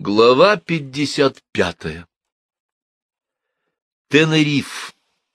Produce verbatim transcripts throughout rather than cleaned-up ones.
Глава пятьдесят пятая. Тенериф.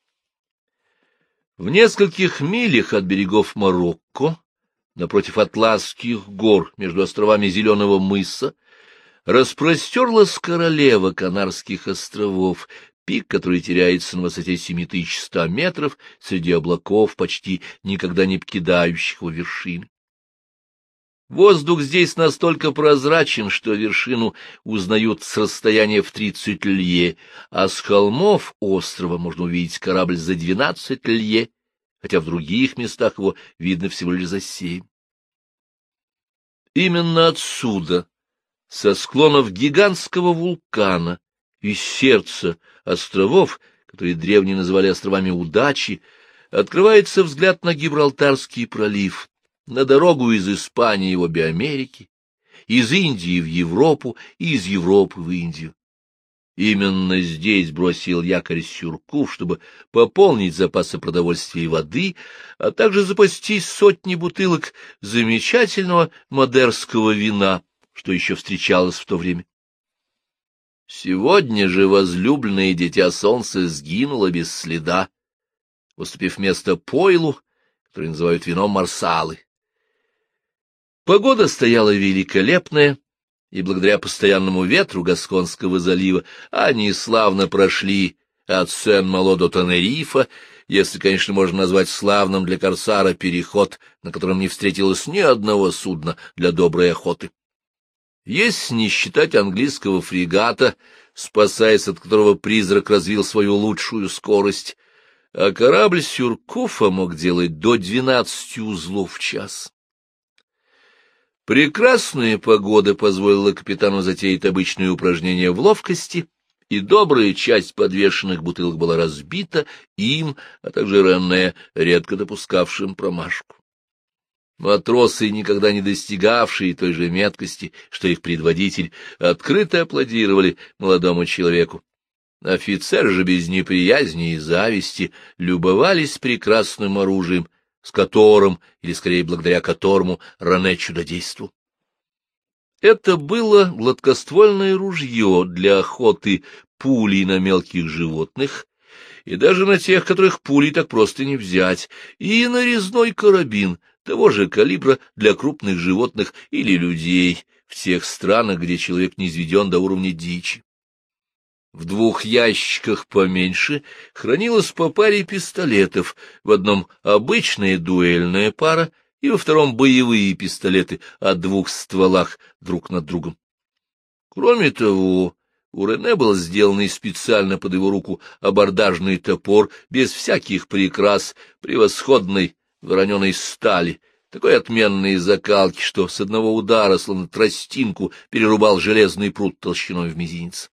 В нескольких милях от берегов Марокко, напротив Атласских гор, между островами Зеленого мыса, распростерлась королева Канарских островов, пик, который теряется на высоте семь тысяч сто метров среди облаков, почти никогда не покидающих его вершины. Воздух здесь настолько прозрачен, что вершину узнают с расстояния в тридцать лье, а с холмов острова можно увидеть корабль за двенадцать лье, хотя в других местах его видно всего лишь за семь. Именно отсюда, со склонов гигантского вулкана, из сердца островов, которые древние называли островами удачи, открывается взгляд на Гибралтарский пролив, на дорогу из Испании в обе Америки, из Индии в Европу и из Европы в Индию. Именно здесь бросил якорь Сюркуф, чтобы пополнить запасы продовольствия и воды, а также запастись сотней бутылок замечательного мадерского вина, что еще встречалось в то время. Сегодня же возлюбленное дитя солнца сгинуло без следа, уступив место пойлу, который называют вином Марсалы. Погода стояла великолепная, и благодаря постоянному ветру Гасконского залива они славно прошли от Сен-Мало до Тенерифа, если, конечно, можно назвать славным для корсара переход, на котором не встретилось ни одного судна для доброй охоты. Если не считать английского фрегата, спасаясь от которого призрак развил свою лучшую скорость, а корабль Сюркуфа мог делать до двенадцати узлов в час. Прекрасная погода позволила капитану затеять обычные упражнения в ловкости, и добрая часть подвешенных бутылок была разбита им, а также Рене, редко допускавшим промашку. Матросы, никогда не достигавшие той же меткости, что их предводитель, открыто аплодировали молодому человеку. Офицеры же без неприязни и зависти любовались прекрасным оружием, с которым, или скорее благодаря которому, Рене чудодействовал. Это было гладкоствольное ружье для охоты пулей на мелких животных, и даже на тех, которых пулей так просто не взять, и нарезной карабин того же калибра для крупных животных или людей в тех странах, где человек не низведен до уровня дичи. В двух ящиках поменьше хранилось по паре пистолетов, в одном обычная дуэльная пара и во втором боевые пистолеты о двух стволах друг над другом. Кроме того, у Рене был сделанный специально под его руку абордажный топор без всяких прикрас, превосходной вороненой стали, такой отменной закалки, что с одного удара, словно тростинку, перерубал железный прут толщиной в мизинец.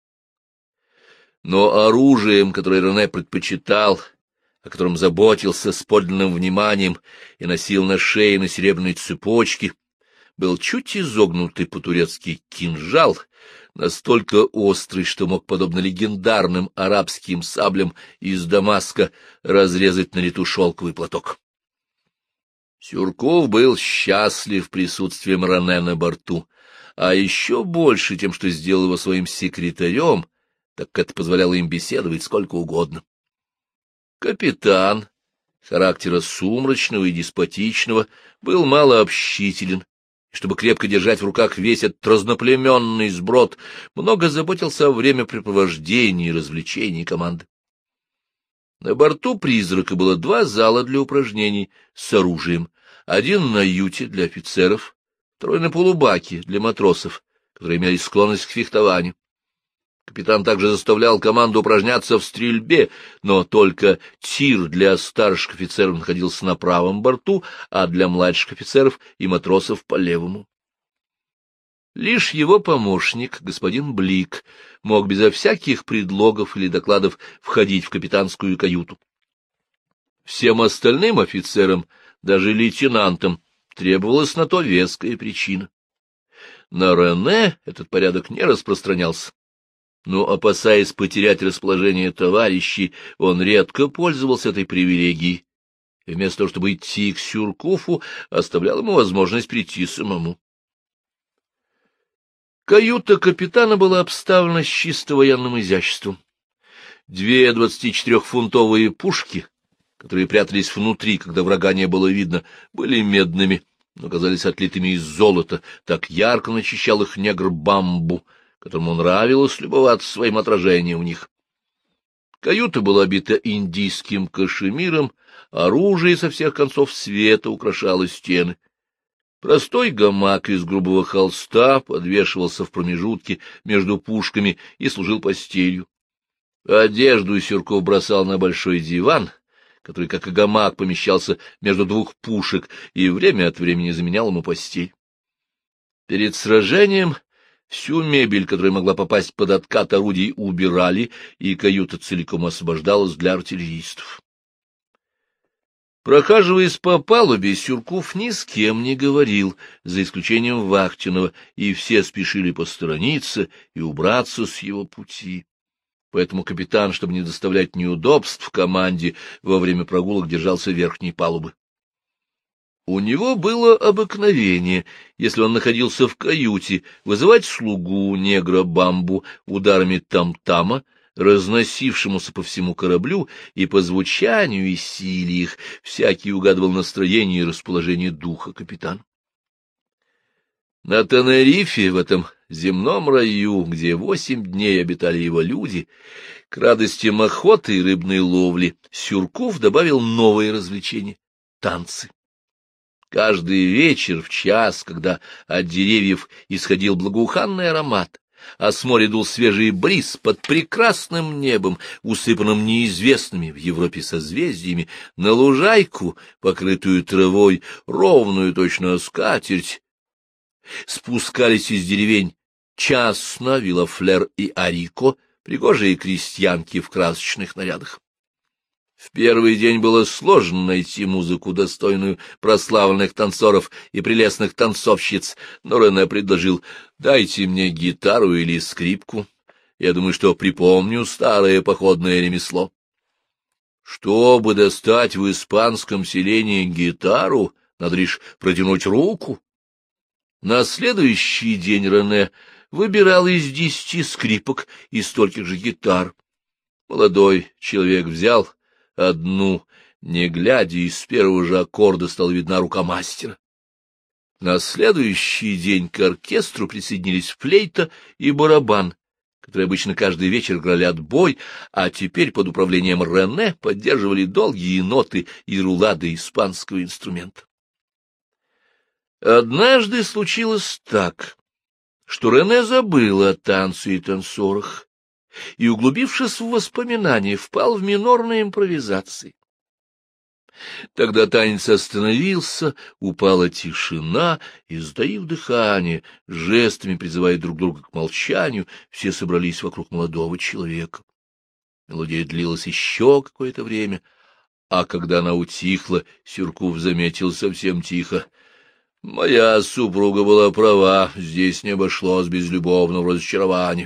Но оружием, которое Рене предпочитал, о котором заботился с подлинным вниманием и носил на шее на серебряной цепочке, был чуть изогнутый по-турецки кинжал, настолько острый, что мог, подобно легендарным арабским саблям из Дамаска, разрезать на лету шелковый платок. Сюркуф был счастлив присутствием Рене на борту, а еще больше тем, что сделал его своим секретарем, так как это позволяло им беседовать сколько угодно. Капитан, характера сумрачного и деспотичного, был малообщителен, и чтобы крепко держать в руках весь этот разноплеменный сброд, много заботился о времяпрепровождении и развлечении команды. На борту «Призрака» было два зала для упражнений с оружием, один на юте для офицеров, второй на полубаке для матросов, которые имели склонность к фехтованию. Капитан также заставлял команду упражняться в стрельбе, но только тир для старших офицеров находился на правом борту, а для младших офицеров и матросов по левому. Лишь его помощник, господин Блик, мог безо всяких предлогов или докладов входить в капитанскую каюту. Всем остальным офицерам, даже лейтенантам, требовалась на то веская причина. На Рене этот порядок не распространялся. Но, опасаясь потерять расположение товарищей, он редко пользовался этой привилегией, и вместо того, чтобы идти к Сюркуфу, оставлял ему возможность прийти самому. Каюта капитана была обставлена с чисто военным изяществом. Две двадцатичетырехфунтовые пушки, которые прятались внутри, когда врага не было видно, были медными, но казались отлитыми из золота, так ярко начищал их негр Бамбу, которому нравилось любоваться своим отражением в них. Каюта была обита индийским кашемиром, оружие со всех концов света украшало стены. Простой гамак из грубого холста подвешивался в промежутке между пушками и служил постелью. Одежду Сюрков бросал на большой диван, который, как и гамак, помещался между двух пушек, и время от времени заменял ему постель. Перед сражением всю мебель, которая могла попасть под откат орудий, убирали, и каюта целиком освобождалась для артиллеристов. Прохаживаясь по палубе, Сюрков ни с кем не говорил, за исключением Вахтинова, и все спешили посторониться и убраться с его пути. Поэтому капитан, чтобы не доставлять неудобств команде, во время прогулок держался верхней палубы. У него было обыкновение, если он находился в каюте, вызывать слугу негра Бамбу ударами там-тама, разносившемуся по всему кораблю, и по звучанию и силе их всякий угадывал настроение и расположение духа капитана. На Тенерифе, в этом земном раю, где восемь дней обитали его люди, к радостям охоты и рыбной ловли Сюрков добавил новые развлечения — танцы. Каждый вечер в час, когда от деревьев исходил благоуханный аромат, а с моря дул свежий бриз, под прекрасным небом, усыпанным неизвестными в Европе созвездиями, на лужайку, покрытую травой, ровную точно скатерть, спускались из деревень Часно, Вилафлер и Арико, пригожие крестьянки в красочных нарядах. В первый день было сложно найти музыку, достойную прославленных танцоров и прелестных танцовщиц, но Рене предложил: «Дайте мне гитару или скрипку, я думаю, что припомню старое походное ремесло». Чтобы достать в испанском селении гитару, надо лишь протянуть руку. На следующий день Рене выбирал из десяти скрипок и стольких же гитар. Молодой человек взял одну, не глядя, и с первого же аккорда стала видна рука мастера. На следующий день к оркестру присоединились флейта и барабан, которые обычно каждый вечер играли отбой, а теперь под управлением Рене поддерживали долгие ноты и рулады испанского инструмента. Однажды случилось так, что Рене забыл о танце и танцорах, и, углубившись в воспоминания, впал в минорные импровизации. Тогда танец остановился, упала тишина, и, сдаив дыхание, жестами призывая друг друга к молчанию, все собрались вокруг молодого человека. Мелодия длилась еще какое-то время, а когда она утихла, Сюрков заметил совсем тихо: «Моя супруга была права, здесь не обошлось без любовного разочарования».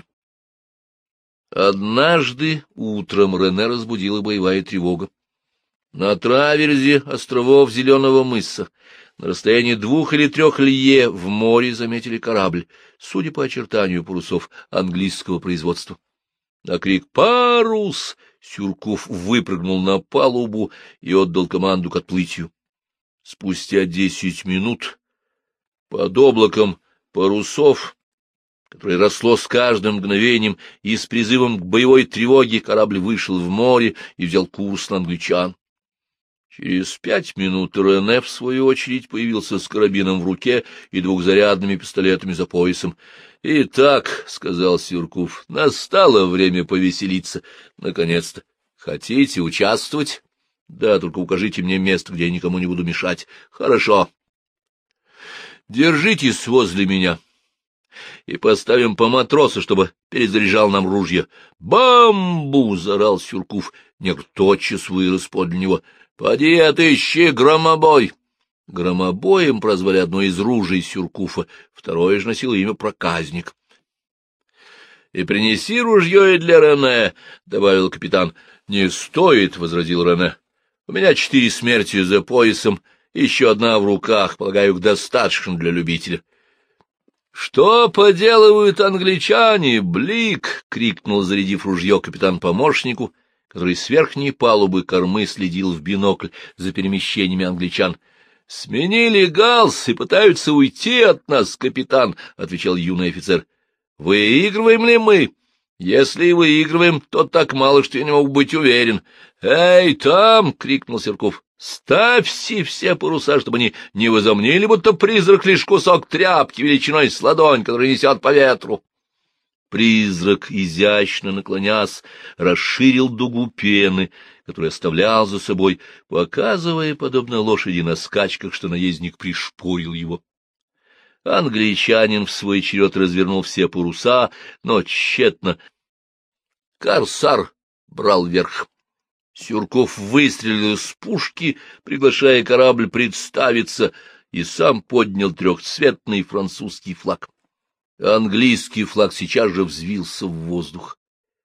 Однажды утром Рене разбудила боевая тревога. На траверзе островов Зеленого мыса, на расстоянии двух или трех лье, в море заметили корабль, судя по очертанию парусов, английского производства. На крик «Парус!» Сюрков выпрыгнул на палубу и отдал команду к отплытию. Спустя десять минут под облаком парусов, которое росло с каждым мгновением, и с призывом к боевой тревоге корабль вышел в море и взял курс на англичан. Через пять минут Рене, в свою очередь, появился с карабином в руке и двухзарядными пистолетами за поясом. — Итак, — сказал Сюрков, — настало время повеселиться. Наконец-то. Хотите участвовать? — Да, только укажите мне место, где я никому не буду мешать. — Хорошо. — Держитесь возле меня и поставим по матросу, чтобы перезаряжал нам ружья. «Бамбу!» — заорал Сюрков. Негр тотчас вырос подле него. «Поди отыщи громобой!» Громобоем прозвали одно из ружей Сюркуфа, второе же носило имя Проказник. «И принеси ружье и для Рене», — добавил капитан. «Не стоит», — возразил Рене. «У меня четыре смерти за поясом, еще одна в руках, полагаю, достаточно для любителя». «Что поделывают англичане, Блик?» — крикнул, зарядив ружье, капитан помощнику, который с верхней палубы кормы следил в бинокль за перемещениями англичан. — Сменили галс и пытаются уйти от нас, капитан, — отвечал юный офицер. — Выигрываем ли мы? Если выигрываем, то так мало, что я не мог быть уверен. — Эй, там! — крикнул Серков. — Ставьте все паруса, чтобы они не возомнили, будто призрак лишь кусок тряпки величиной с ладонь, который несет по ветру. Призрак, изящно наклонясь, расширил дугу пены, которую оставлял за собой, показывая, подобно лошади на скачках, что наездник пришпорил его. Англичанин в свой черед развернул все паруса, но тщетно. Корсар брал верх. Сюрков выстрелил из пушки, приглашая корабль представиться, и сам поднял трехцветный французский флаг. Английский флаг сейчас же взвился в воздух.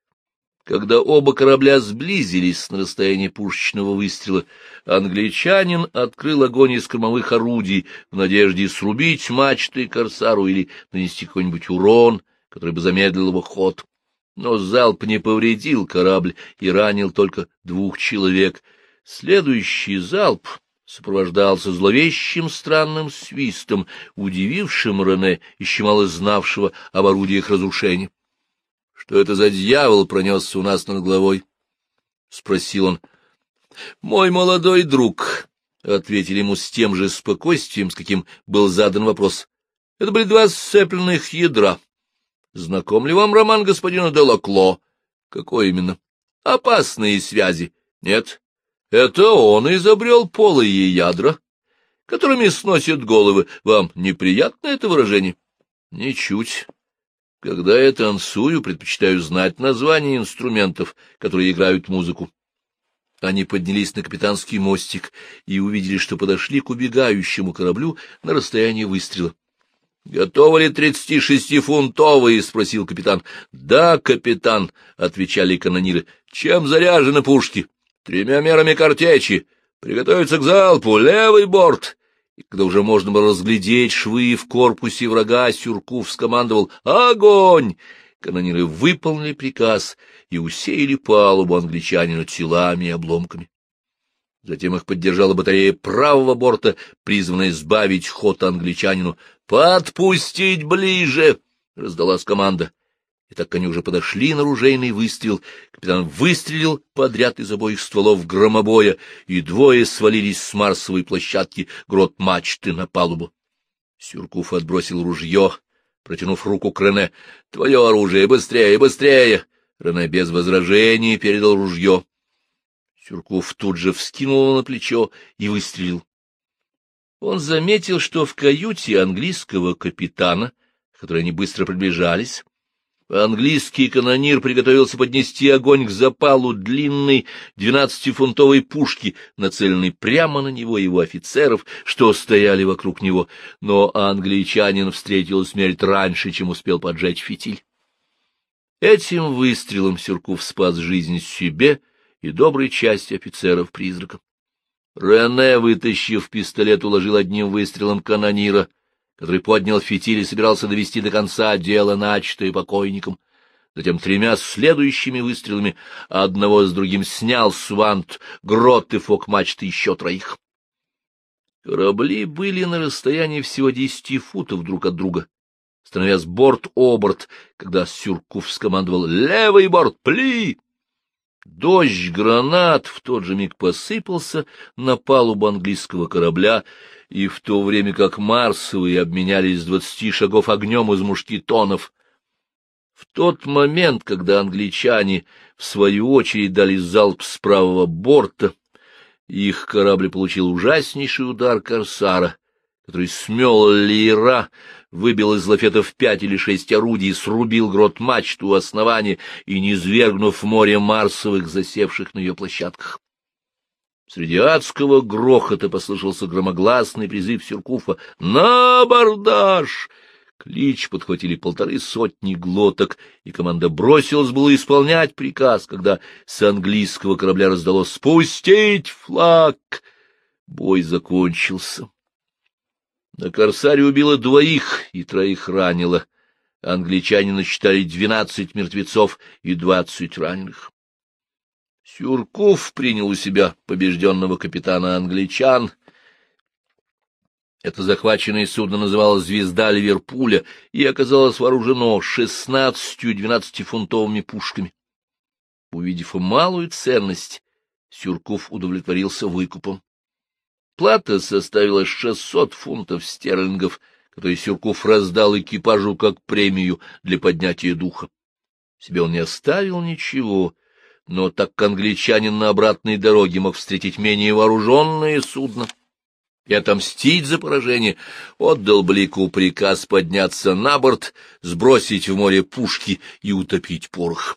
Когда оба корабля сблизились на расстоянии пушечного выстрела, англичанин открыл огонь из кормовых орудий в надежде срубить мачты корсару или нанести какой-нибудь урон, который бы замедлил его ход. Но залп не повредил корабль и ранил только двух человек. Следующий залп сопровождался зловещим странным свистом, удивившим Рене, еще мало знавшего об орудиях разрушения. — Что это за дьявол пронесся у нас над головой? — спросил он. — Мой молодой друг, — ответили ему с тем же спокойствием, с каким был задан вопрос. — Это были два сцепленных ядра. Знаком ли вам роман господина де Лакло? — Какой именно? — Опасные связи. — Нет. Это он изобрел полые ядра, которыми сносят головы. Вам неприятно это выражение? — Ничуть. Когда я танцую, предпочитаю знать названия инструментов, которые играют музыку. Они поднялись на капитанский мостик и увидели, что подошли к убегающему кораблю на расстояние выстрела. — Готовы ли тридцатишестифунтовые? — спросил капитан. — Да, капитан, — отвечали канониры. — Чем заряжены пушки? — Тремя мерами картечи. Приготовиться к залпу. Левый борт. И когда уже можно было разглядеть швы в корпусе врага, Сюрков скомандовал «Огонь!». Канониры выполнили приказ и усеяли палубу англичанина телами и обломками. Затем их поддержала батарея правого борта, призванная сбавить ход англичанину. «Подпустить ближе!» — раздалась команда. И так они уже подошли на ружейный выстрел, капитан выстрелил подряд из обоих стволов громобоя, и двое свалились с марсовой площадки грот мачты на палубу. Сюрков отбросил ружье, протянув руку к Рене. — Твое оружие, быстрее, быстрее! Рене без возражений передал ружье. Сюрков тут же вскинул его на плечо и выстрелил. Он заметил, что в каюте английского капитана, к которой они быстро приближались, английский канонир приготовился поднести огонь к запалу длинной двенадцатифунтовой пушки, нацеленной прямо на него и его офицеров, что стояли вокруг него, но англичанин встретил смерть раньше, чем успел поджечь фитиль. Этим выстрелом Сюрков спас жизнь себе и доброй части офицеров-призрака. Рене, вытащив пистолет, уложил одним выстрелом канонира, который поднял фитиль и собирался довести до конца дело, начатое покойником. Затем тремя следующими выстрелами одного с другим снял с вант, грот и фок-мачты еще троих. Корабли были на расстоянии всего десяти футов друг от друга, становясь борт-оборт, когда Сюрков скомандовал «Левый борт, пли!». Дождь гранат в тот же миг посыпался на палубу английского корабля, и в то время как марсовые обменялись двадцати шагов огнем из мушкетонов. В тот момент, когда англичане, в свою очередь, дали залп с правого борта, их корабль получил ужаснейший удар корсара, который смел леера, выбил из лафетов пять или шесть орудий, срубил грот-мачту у основания и, низвергнув в море марсовых, засевших на ее площадках. Среди адского грохота послышался громогласный призыв Сюркуфа «На абордаж!». Клич подхватили полторы сотни глоток, и команда бросилась было исполнять приказ, когда с английского корабля раздалось «Спустить флаг!». Бой закончился. На «Корсаре» убило двоих и троих ранило. Англичане насчитали двенадцать мертвецов и двадцать раненых. Сюрков принял у себя побежденного капитана англичан. Это захваченное судно называлось «Звезда Ливерпуля» и оказалось вооружено шестнадцатью двенадцатифунтовыми пушками. Увидев малую ценность, Сюрков удовлетворился выкупом. Плата составила шестьсот фунтов стерлингов, которые Сюрков раздал экипажу как премию для поднятия духа. Себе он не оставил ничего, но так как англичанин на обратной дороге мог встретить менее вооруженное судно и отомстить за поражение, отдал Блику приказ подняться на борт, сбросить в море пушки и утопить порох.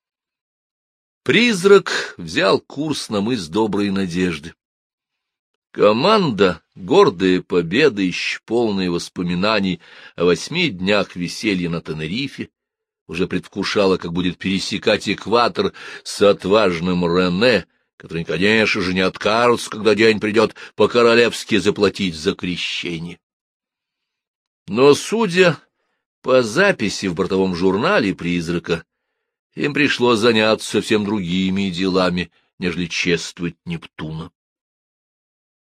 «Призрак» взял курс на мыс Доброй Надежды. Команда, гордая победа, еще полные воспоминаний о восьми днях веселья на Тенерифе, уже предвкушала, как будет пересекать экватор с отважным Рене, который, конечно же, не откажется, когда день придет, по-королевски заплатить за крещение. Но, судя по записи в бортовом журнале «Призрака», им пришлось заняться совсем другими делами, нежели чествовать Нептуна.